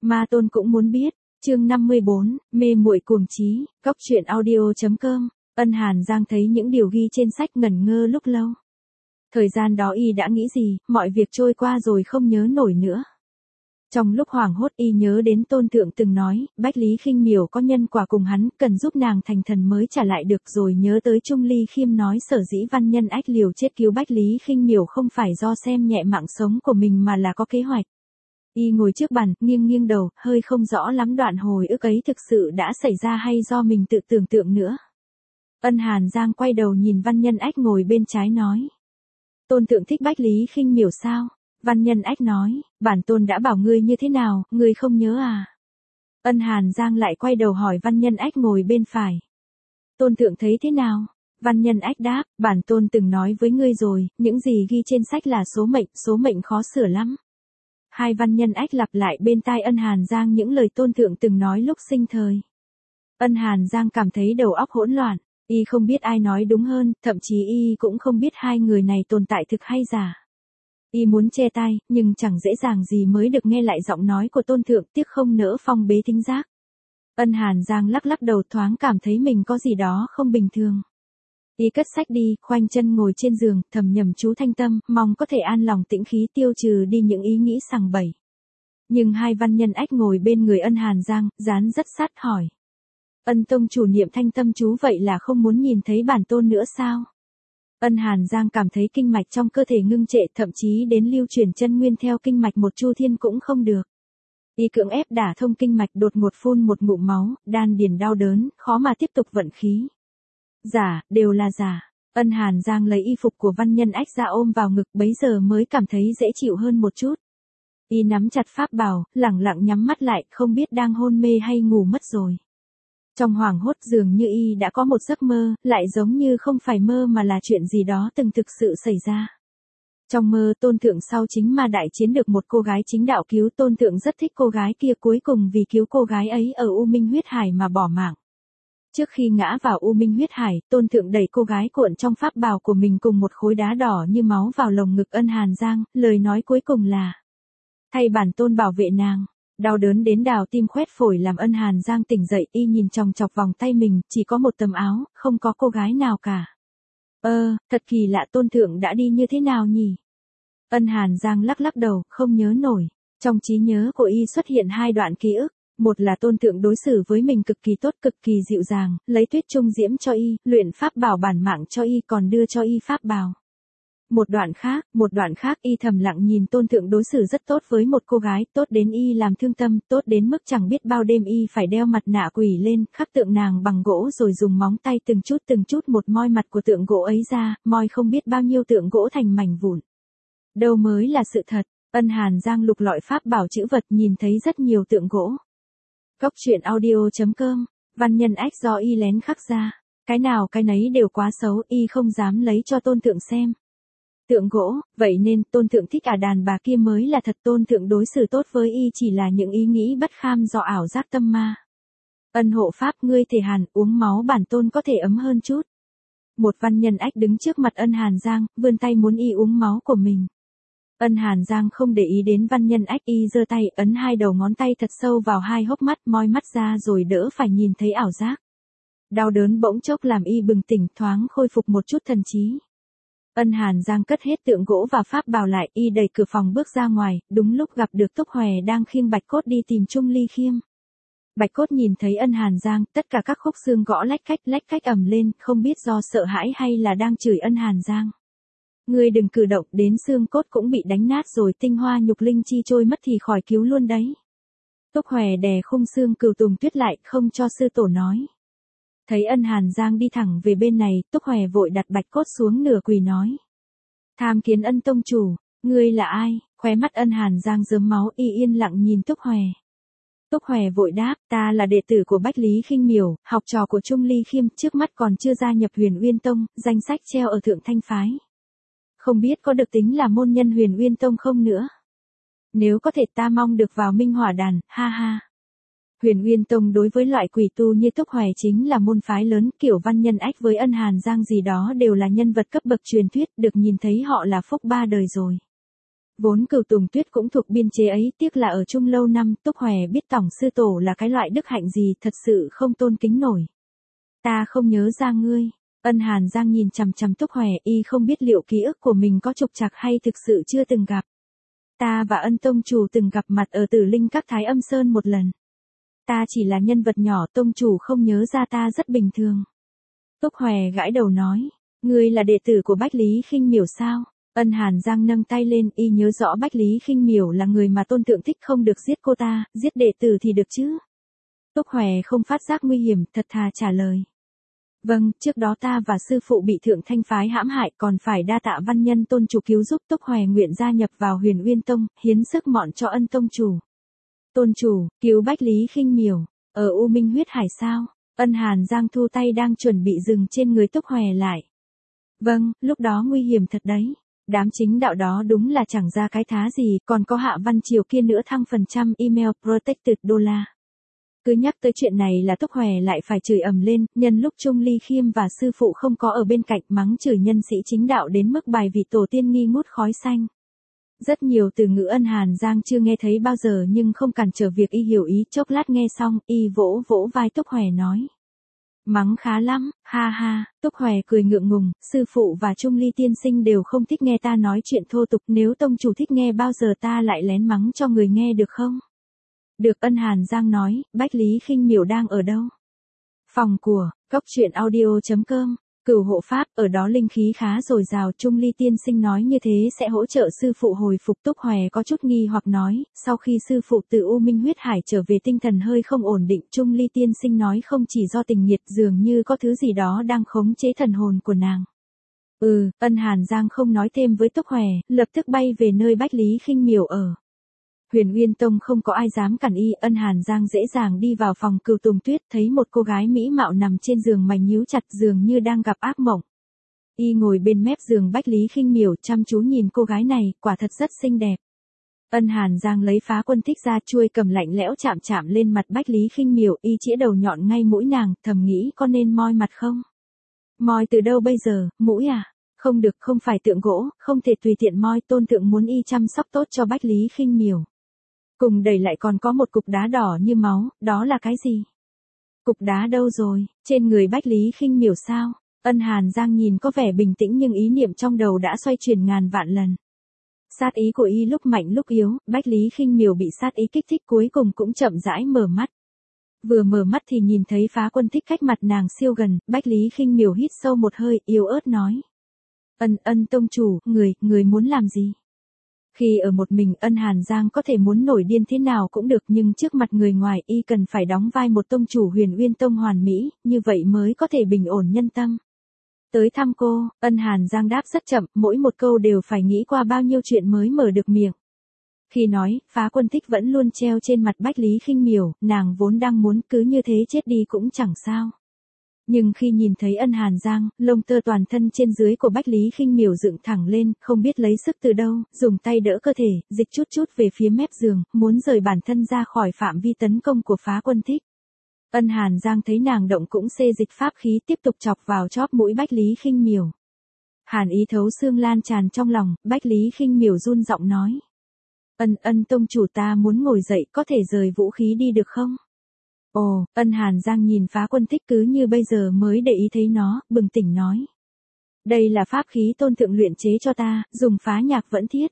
Ma Tôn cũng muốn biết. Chương 54, mê muội cuồng trí, cóc truyện audio.com. Ân Hàn Giang thấy những điều ghi trên sách ngẩn ngơ lúc lâu. Thời gian đó y đã nghĩ gì, mọi việc trôi qua rồi không nhớ nổi nữa. Trong lúc hoảng hốt y nhớ đến Tôn Thượng từng nói, Bách Lý Khinh Miểu có nhân quả cùng hắn, cần giúp nàng thành thần mới trả lại được, rồi nhớ tới Trung Ly Khiêm nói sở dĩ Văn Nhân Ách liều chết cứu Bách Lý Khinh Miểu không phải do xem nhẹ mạng sống của mình mà là có kế hoạch. Y ngồi trước bàn, nghiêng nghiêng đầu, hơi không rõ lắm đoạn hồi ức ấy thực sự đã xảy ra hay do mình tự tưởng tượng nữa. Ân Hàn Giang quay đầu nhìn Văn Nhân Ách ngồi bên trái nói. Tôn Thượng thích Bách Lý Khinh Miểu sao? Văn Nhân Ách nói, bản tôn đã bảo ngươi như thế nào, ngươi không nhớ à? Ân Hàn Giang lại quay đầu hỏi Văn Nhân Ách ngồi bên phải. Tôn Thượng thấy thế nào? Văn Nhân Ách đáp, bản tôn từng nói với ngươi rồi, những gì ghi trên sách là số mệnh khó sửa lắm. Hai Văn Nhân Ách lặp lại bên tai Ân Hàn Giang những lời Tôn Thượng từng nói lúc sinh thời. Ân Hàn Giang cảm thấy đầu óc hỗn loạn, y không biết ai nói đúng hơn, thậm chí y cũng không biết hai người này tồn tại thực hay giả. Y muốn che tai, nhưng chẳng dễ dàng gì mới được nghe lại giọng nói của Tôn Thượng, tiếc không nỡ phong bế thính giác. Ân Hàn Giang lắc lắc đầu, thoáng cảm thấy mình có gì đó không bình thường. Y cất sách đi, khoanh chân ngồi trên giường, thầm nhẩm chú thanh tâm, mong có thể an lòng tĩnh khí tiêu trừ đi những ý nghĩ sằng bậy. Nhưng hai Văn Nhân Ách ngồi bên người Ân Hàn Giang, dán rất sát hỏi. Ân tông chủ niệm thanh tâm chú vậy là không muốn nhìn thấy bản tôn nữa sao? Ân Hàn Giang cảm thấy kinh mạch trong cơ thể ngưng trệ, thậm chí đến lưu chuyển chân nguyên theo kinh mạch một chu thiên cũng không được. Y cưỡng ép đả thông kinh mạch, đột ngột phun một ngụm máu, đan điền đau đớn, khó mà tiếp tục vận khí. Giả, đều là giả. Ân Hàn Giang lấy y phục của Văn Nhân Ách ra ôm vào ngực, bấy giờ mới cảm thấy dễ chịu hơn một chút. Y nắm chặt pháp bào, lẳng lặng nhắm mắt lại, không biết đang hôn mê hay ngủ mất rồi. Trong hoảng hốt dường như y đã có một giấc mơ, lại giống như không phải mơ mà là chuyện gì đó từng thực sự xảy ra. Trong mơ Tôn Thượng sau chính ma đại chiến được một cô gái chính đạo cứu, Tôn Thượng rất thích cô gái kia, cuối cùng vì cứu cô gái ấy ở U Minh huyết hải mà bỏ mạng. Trước khi ngã vào U Minh huyết hải, Tôn Thượng đẩy cô gái cuộn trong pháp bào của mình cùng một khối đá đỏ như máu vào lồng ngực Ân Hàn Giang, lời nói cuối cùng là: thay bản tôn bảo vệ nàng. Đau đớn đến đào tim khoét phổi làm Ân Hàn Giang tỉnh dậy, y nhìn chòng chọc vòng tay mình, chỉ có một tấm áo, không có cô gái nào cả. Thật kỳ lạ, Tôn Thượng đã đi như thế nào nhỉ? Ân Hàn Giang lắc lắc đầu, không nhớ nổi. Trong trí nhớ của y xuất hiện hai đoạn ký ức. Một là Tôn Thượng đối xử với mình cực kỳ tốt, cực kỳ dịu dàng, lấy tuyết trung diễm cho y, luyện pháp bảo bản mạng cho y, còn đưa cho y pháp bào. Một đoạn khác y thầm lặng nhìn Tôn Thượng đối xử rất tốt với một cô gái, tốt đến y làm thương tâm, tốt đến mức chẳng biết bao đêm y phải đeo mặt nạ quỷ lên, khắc tượng nàng bằng gỗ rồi dùng móng tay từng chút một moi mặt của tượng gỗ ấy ra, moi không biết bao nhiêu tượng gỗ thành mảnh vụn. Đâu mới là sự thật? Ân Hàn Giang lục lọi pháp bảo chữ vật, nhìn thấy rất nhiều tượng gỗ. Cóc truyện audio.com. Văn Nhân Ách do y lén khắc ra, cái nào cái nấy đều quá xấu, y không dám lấy cho Tôn Thượng xem. Tượng gỗ, vậy nên Tôn Thượng thích đàn bà kia mới là thật, Tôn Thượng đối xử tốt với y chỉ là những ý nghĩ bất kham do ảo giác tâm ma. Ân hộ pháp, ngươi thể hàn, uống máu bản tôn có thể ấm hơn chút. Một Văn Nhân Ách đứng trước mặt Ân Hàn Giang, vươn tay muốn y uống máu của mình. Ân Hàn Giang không để ý đến Văn Nhân Ách, y giơ tay ấn hai đầu ngón tay thật sâu vào hai hốc mắt, moi mắt ra rồi đỡ phải nhìn thấy ảo giác. Đau đớn bỗng chốc làm y bừng tỉnh, thoáng khôi phục một chút thần trí. Ân Hàn Giang cất hết tượng gỗ và pháp bào lại, y đẩy cửa phòng bước ra ngoài, đúng lúc gặp được Túc Hòe đang khiêng Bạch Cốt đi tìm Trung Ly Khiêm. Bạch Cốt nhìn thấy Ân Hàn Giang, tất cả các khúc xương gõ lách cách ầm lên, không biết do sợ hãi hay là đang chửi Ân Hàn Giang. Ngươi đừng cử động, đến xương cốt cũng bị đánh nát rồi, tinh hoa nhục linh chi trôi mất thì khỏi cứu luôn đấy. Túc Hòe đè khung xương Cửu Tùng Tuyết lại, không cho sư tổ nói. Thấy Ân Hàn Giang đi thẳng về bên này, Túc Hòe vội đặt Bạch Cốt xuống, nửa quỳ nói: tham kiến Ân tông chủ, ngươi là ai? Khóe mắt Ân Hàn Giang rớm máu, y yên lặng nhìn Túc Hòe. Túc Hòe vội đáp: ta là đệ tử của Bách Lý Khinh Miểu, học trò của Trung Ly Khiêm, trước mắt còn chưa gia nhập Huyền Uyên Tông, danh sách treo ở Thượng Thanh phái. Không biết có được tính là môn nhân Huyền Uyên Tông không nữa? Nếu có thể ta mong được vào Minh Hỏa Đàn, ha ha. Huyền Uyên Tông đối với loại quỷ tu như Túc Hòe chính là môn phái lớn, kiểu Văn Nhân Ách với Ân Hàn Giang gì đó đều là nhân vật cấp bậc truyền thuyết, được nhìn thấy họ là phúc ba đời rồi. Vốn Cửu Tùng Tuyết cũng thuộc biên chế ấy, tiếc là ở chung lâu năm, Túc Hòe biết tổng sư tổ là cái loại đức hạnh gì, thật sự không tôn kính nổi. Ta không nhớ ra ngươi. Ân Hàn Giang nhìn chằm chằm Túc Hòe, y không biết liệu ký ức của mình có trục trặc hay thực sự chưa từng gặp. Ta và Ân tông chủ từng gặp mặt ở Tử Linh Các Thái Âm Sơn một lần. Ta chỉ là nhân vật nhỏ, tông chủ không nhớ ra ta rất bình thường. Túc Hòe gãi đầu nói, ngươi là đệ tử của Bách Lý Khinh Miểu sao? Ân Hàn Giang nâng tay lên, y nhớ rõ Bách Lý Khinh Miểu là người mà tôn thượng thích, không được giết cô ta, giết đệ tử thì được chứ. Túc Hòe không phát giác nguy hiểm, thật thà trả lời. Vâng, trước đó ta và sư phụ bị Thượng Thanh phái hãm hại, còn phải đa tạ văn nhân tôn chủ cứu giúp. Túc Hòe nguyện gia nhập vào Huyền Uyên Tông, hiến sức mọn cho Ân tông chủ. Tôn chủ, cứu Bách Lý Khinh Miểu, ở U Minh huyết hải sao? Ân Hàn Giang thu tay đang chuẩn bị dừng trên người Túc Hòe lại. Vâng, lúc đó nguy hiểm thật đấy. Đám chính đạo đó đúng là chẳng ra cái thá gì, còn có Hạ Văn Triều kia nữa, thăng phần trăm email protected $. Cứ nhắc tới chuyện này là Túc Hòe lại phải chửi ầm lên, nhân lúc Trung Ly Khiêm và sư phụ không có ở bên cạnh, mắng chửi nhân sĩ chính đạo đến mức bài vị tổ tiên nghi ngút khói xanh. Rất nhiều từ ngữ Ân Hàn Giang chưa nghe thấy bao giờ nhưng không cản trở việc y hiểu ý, chốc lát nghe xong, y vỗ vỗ vai Túc Hòe nói. Mắng khá lắm, ha ha. Túc Hòe cười ngượng ngùng, sư phụ và Trung Ly tiên sinh đều không thích nghe ta nói chuyện thô tục, nếu tông chủ thích nghe bao giờ ta lại lén mắng cho người nghe được không? Được. Ân Hàn Giang nói. Bách Lý Khinh Miểu đang ở đâu? Phòng của Cốc Truyện Audio.com. Cửu hộ pháp, ở đó linh khí khá dồi dào. Trung Ly tiên sinh nói như thế sẽ hỗ trợ sư phụ hồi phục. Túc Hòe có chút nghi hoặc nói, sau khi sư phụ từ U Minh huyết hải trở về tinh thần hơi không ổn định. Trung Ly tiên sinh nói không chỉ do tình nghiệt, dường như có thứ gì đó đang khống chế thần hồn của nàng. Ân Hàn Giang không nói thêm với Túc Hòe, lập tức bay về nơi Bách Lý Khinh Miểu ở. Huyền Uyên Tông không có ai dám cản y. Ân Hàn Giang dễ dàng đi vào phòng Cửu Tùng Tuyết, thấy một cô gái mỹ mạo nằm trên giường, mày nhíu chặt, dường như đang gặp ác mộng. Y ngồi bên mép giường Bách Lý Khinh Miểu, chăm chú nhìn cô gái này, quả thật rất xinh đẹp. Ân Hàn Giang lấy Phá Quân Thích ra, chuôi cầm lạnh lẽo chạm chạm lên mặt Bách Lý Khinh Miểu, y chĩa đầu nhọn ngay mũi nàng, thầm nghĩ có nên moi mặt không? Moi từ đâu bây giờ, mũi à? Không được, không phải tượng gỗ, không thể tùy tiện moi, tôn thượng muốn y chăm sóc tốt cho Bách Lý Khinh Miểu. Cùng đẩy lại còn có một cục đá đỏ như máu, đó là cái gì? Cục đá đâu rồi? Trên người Bách Lý Khinh Miểu sao? Ân Hàn Giang nhìn có vẻ bình tĩnh nhưng ý niệm trong đầu đã xoay chuyển ngàn vạn lần. Sát ý của y lúc mạnh lúc yếu, Bách Lý Khinh Miểu bị sát ý kích thích, cuối cùng cũng chậm rãi mở mắt. Vừa mở mắt thì nhìn thấy Phá Quân Thích cách mặt nàng siêu gần. Bách Lý Khinh Miểu hít sâu một hơi, yếu ớt nói. Ân tông chủ, người muốn làm gì? Khi ở một mình, Ân Hàn Giang có thể muốn nổi điên thế nào cũng được, nhưng trước mặt người ngoài y cần phải đóng vai một tông chủ Huyền Uyên Tông hoàn mỹ, như vậy mới có thể bình ổn nhân tâm. Tới thăm cô. Ân Hàn Giang đáp rất chậm, mỗi một câu đều phải nghĩ qua bao nhiêu chuyện mới mở được miệng. Khi nói, Phá Quân Thích vẫn luôn treo trên mặt Bách Lý Khinh Miểu, nàng vốn đang muốn cứ như thế chết đi cũng chẳng sao. Nhưng khi nhìn thấy Ân Hàn Giang, lông tơ toàn thân trên dưới của Bách Lý Khinh Miểu dựng thẳng lên, không biết lấy sức từ đâu, dùng tay đỡ cơ thể, dịch chút chút về phía mép giường, muốn rời bản thân ra khỏi phạm vi tấn công của Phá Quân Thích. Ân Hàn Giang thấy nàng động cũng xê dịch pháp khí, tiếp tục chọc vào chóp mũi Bách Lý Khinh Miểu. Hàn ý thấu xương lan tràn trong lòng, Bách Lý Khinh Miểu run giọng nói. Ân tông chủ, ta muốn ngồi dậy, có thể rời vũ khí đi được không? Ồ. Ân Hàn Giang nhìn Phá Quân Thích cứ như bây giờ mới để ý thấy nó, bừng tỉnh nói. Đây là pháp khí tôn thượng luyện chế cho ta, dùng Phá Nhạc Vẫn Thiết.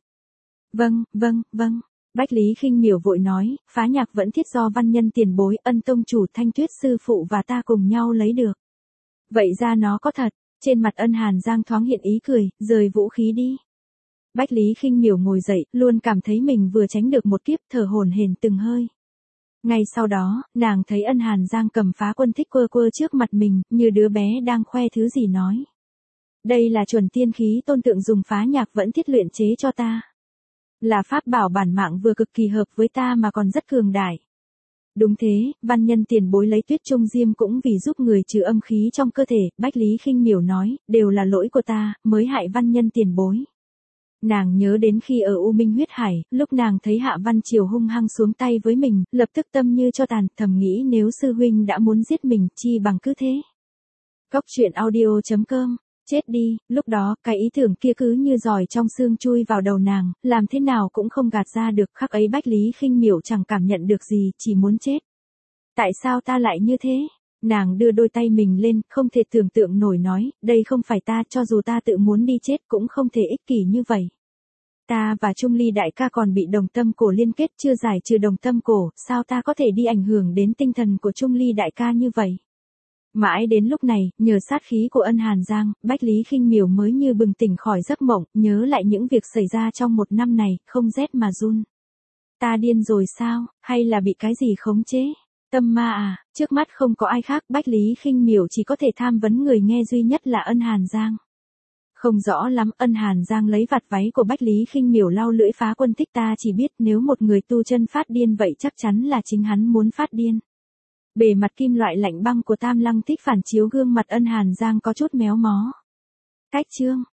Vâng. Bách Lý Khinh Miểu vội nói, Phá Nhạc Vẫn Thiết do văn nhân tiền bối Ân tông chủ, Thanh Tuyết sư phụ và ta cùng nhau lấy được. Vậy ra nó có thật. Trên mặt Ân Hàn Giang thoáng hiện ý cười, rời vũ khí đi. Bách Lý Khinh Miểu ngồi dậy, luôn cảm thấy mình vừa tránh được một kiếp, thở hổn hển từng hơi. Ngay sau đó, nàng thấy Ân Hàn Giang cầm Phá Quân Thích quơ trước mặt mình, như đứa bé đang khoe thứ gì nói. Đây là chuẩn tiên khí tôn thượng dùng Phá Nhạc Vẫn Thiết luyện chế cho ta. Là pháp bảo bản mạng, vừa cực kỳ hợp với ta mà còn rất cường đại. Đúng thế, văn nhân tiền bối lấy Tuyết Trung Diêm cũng vì giúp người trừ âm khí trong cơ thể. Bách Lý Khinh Miểu nói, đều là lỗi của ta, mới hại văn nhân tiền bối. Nàng nhớ đến khi ở U Minh huyết hải, lúc nàng thấy Hạ Văn Triều hung hăng xuống tay với mình, lập tức tâm như cho tàn, thầm nghĩ nếu sư huynh đã muốn giết mình, chi bằng cứ thế. Cốc Truyện Audio.com Chết đi, lúc đó, cái ý tưởng kia cứ như giỏi trong xương chui vào đầu nàng, làm thế nào cũng không gạt ra được, khắc ấy Bách Lý Khinh Miểu chẳng cảm nhận được gì, chỉ muốn chết. Tại sao ta lại như thế? Nàng đưa đôi tay mình lên, không thể tưởng tượng nổi nói, đây không phải ta, cho dù ta tự muốn đi chết cũng không thể ích kỷ như vậy. Ta và Trung Ly đại ca còn bị đồng tâm cổ liên kết, chưa giải trừ đồng tâm cổ, sao ta có thể đi ảnh hưởng đến tinh thần của Trung Ly đại ca như vậy? Mãi đến lúc này, nhờ sát khí của Ân Hàn Giang, Bách Lý Khinh Miểu mới như bừng tỉnh khỏi giấc mộng, nhớ lại những việc xảy ra trong một năm này, không rét mà run. Ta điên rồi sao, hay là bị cái gì khống chế? Tâm ma à, trước mắt không có ai khác, Bách Lý Khinh Miểu chỉ có thể tham vấn người nghe duy nhất là Ân Hàn Giang. Không rõ lắm, Ân Hàn Giang lấy vạt váy của Bách Lý Khinh Miểu lau lưỡi phá quân thích, ta chỉ biết nếu một người tu chân phát điên vậy chắc chắn là chính hắn muốn phát điên. Bề mặt kim loại lạnh băng của Tam Lăng Tích phản chiếu gương mặt Ân Hàn Giang có chút méo mó. Cách chương